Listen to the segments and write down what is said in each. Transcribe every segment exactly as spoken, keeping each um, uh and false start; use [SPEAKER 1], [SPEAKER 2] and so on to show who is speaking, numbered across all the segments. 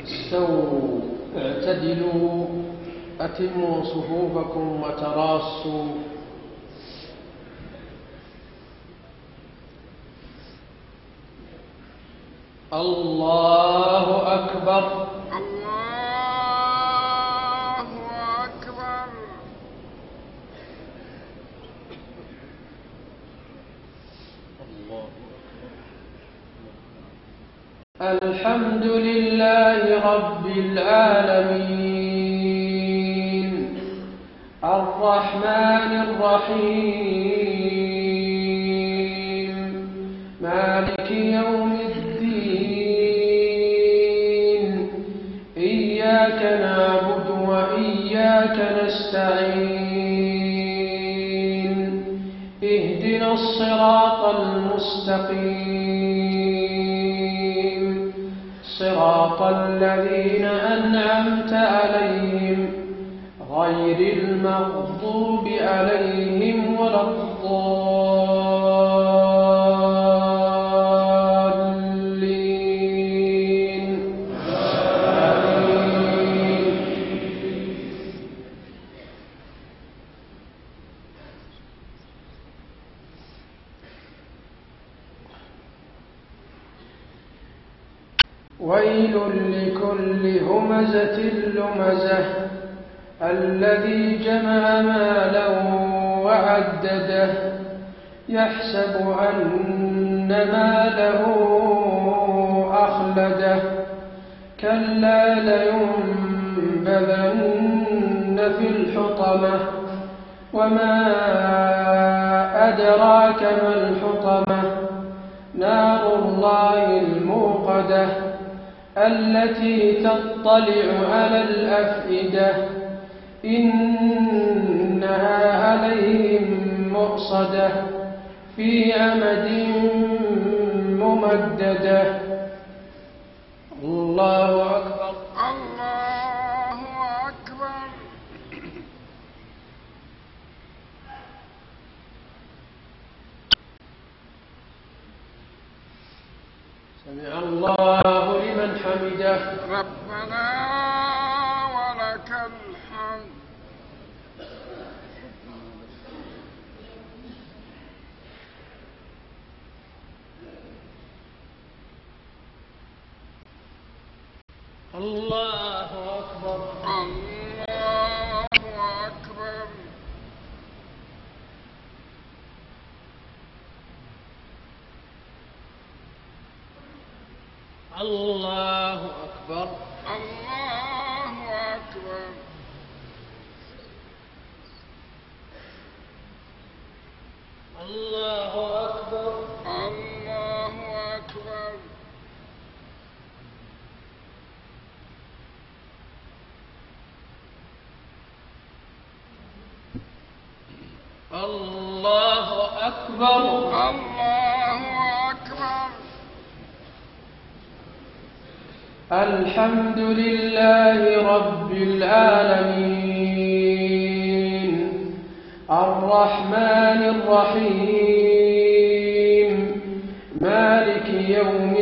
[SPEAKER 1] استووا اعتدلوا أتموا صفوفكم وتراصوا. الله أكبر.
[SPEAKER 2] الله أكبر.
[SPEAKER 1] الحمد لله رب العالمين الرحمن الرحيم مالك يوم الدين إياك نعبد وإياك نستعين اهدنا الصراط المستقيم صراط الذين أنعمت عليهم غير المغضوب عليهم ولا الضالين. آمين. ويل لكل همزة لمزة الذي جمع مالا وعدده يحسب أن ماله أخلده كلا لينبذن في الحطمة وما أدراك ما الحطمة نار الله الموقدة التي تطلع على الأفئدة إنها عليهم مؤصدة في أمد ممددة. الله أكبر.
[SPEAKER 2] الله أكبر.
[SPEAKER 1] سمع الله لمن حمده.
[SPEAKER 2] ربنا ولك الحمد.
[SPEAKER 1] الله أكبر.
[SPEAKER 2] الله أكبر.
[SPEAKER 1] الله أكبر.
[SPEAKER 2] الله أكبر.
[SPEAKER 1] الله أكبر.
[SPEAKER 2] الله أكبر.
[SPEAKER 1] الله أكبر.
[SPEAKER 2] الله أكبر.
[SPEAKER 1] الحمد لله رب العالمين الرحمن الرحيم مالك يوم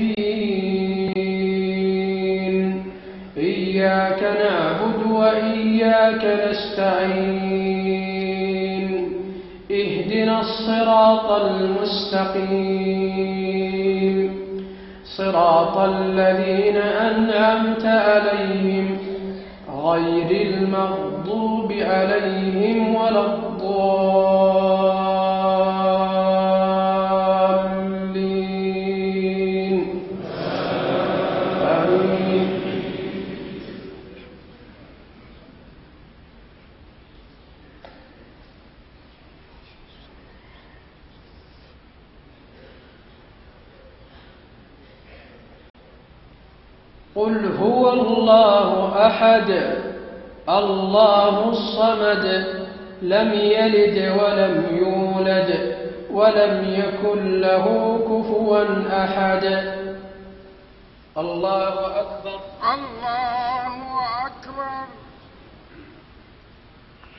[SPEAKER 1] الدين إياك نعبد وإياك نستعين اهدنا الصراط المستقيم صراط الذين أنعمت عليهم غير المغضوب عليهم ولا الضالين. آمين. قل هو الله أحد الله الصمد لم يلد ولم يولد ولم يكن له كفوا أحد. الله أكبر.
[SPEAKER 2] الله أكبر.